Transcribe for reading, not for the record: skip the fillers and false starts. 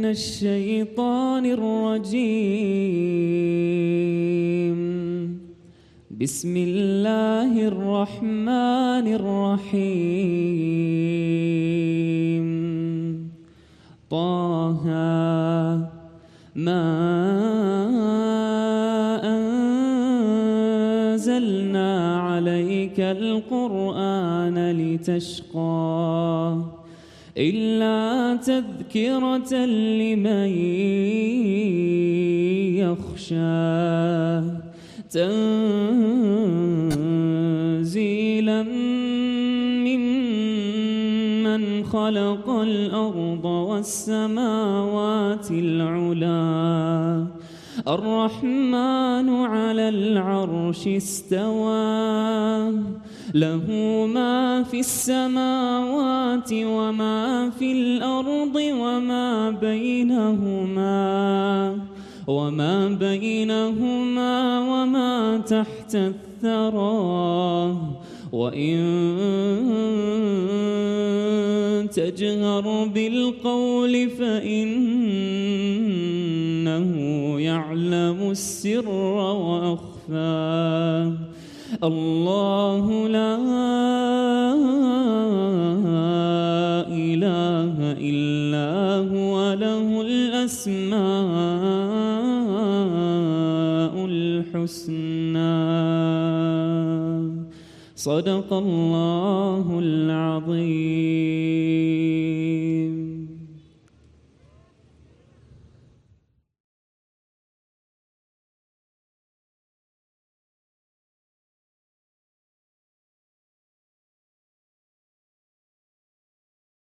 الشيطان الرجيم. بسم الله الرحمن الرحيم. طه ما أنزلنا عليك القرآن لتشقى إلا تذكرة لمن يخشى تنزيلا ممن خلق الأرض والسماوات العلى الرحمن على العرش استوى له ما في السماوات وما في الأرض وما بينهما وما تحت الثرى وإن تجهر بالقول فإنه يعلم السر وأخفى. الله لا إله إلا هو له الأسماء الحسنى. صدق الله العظيم.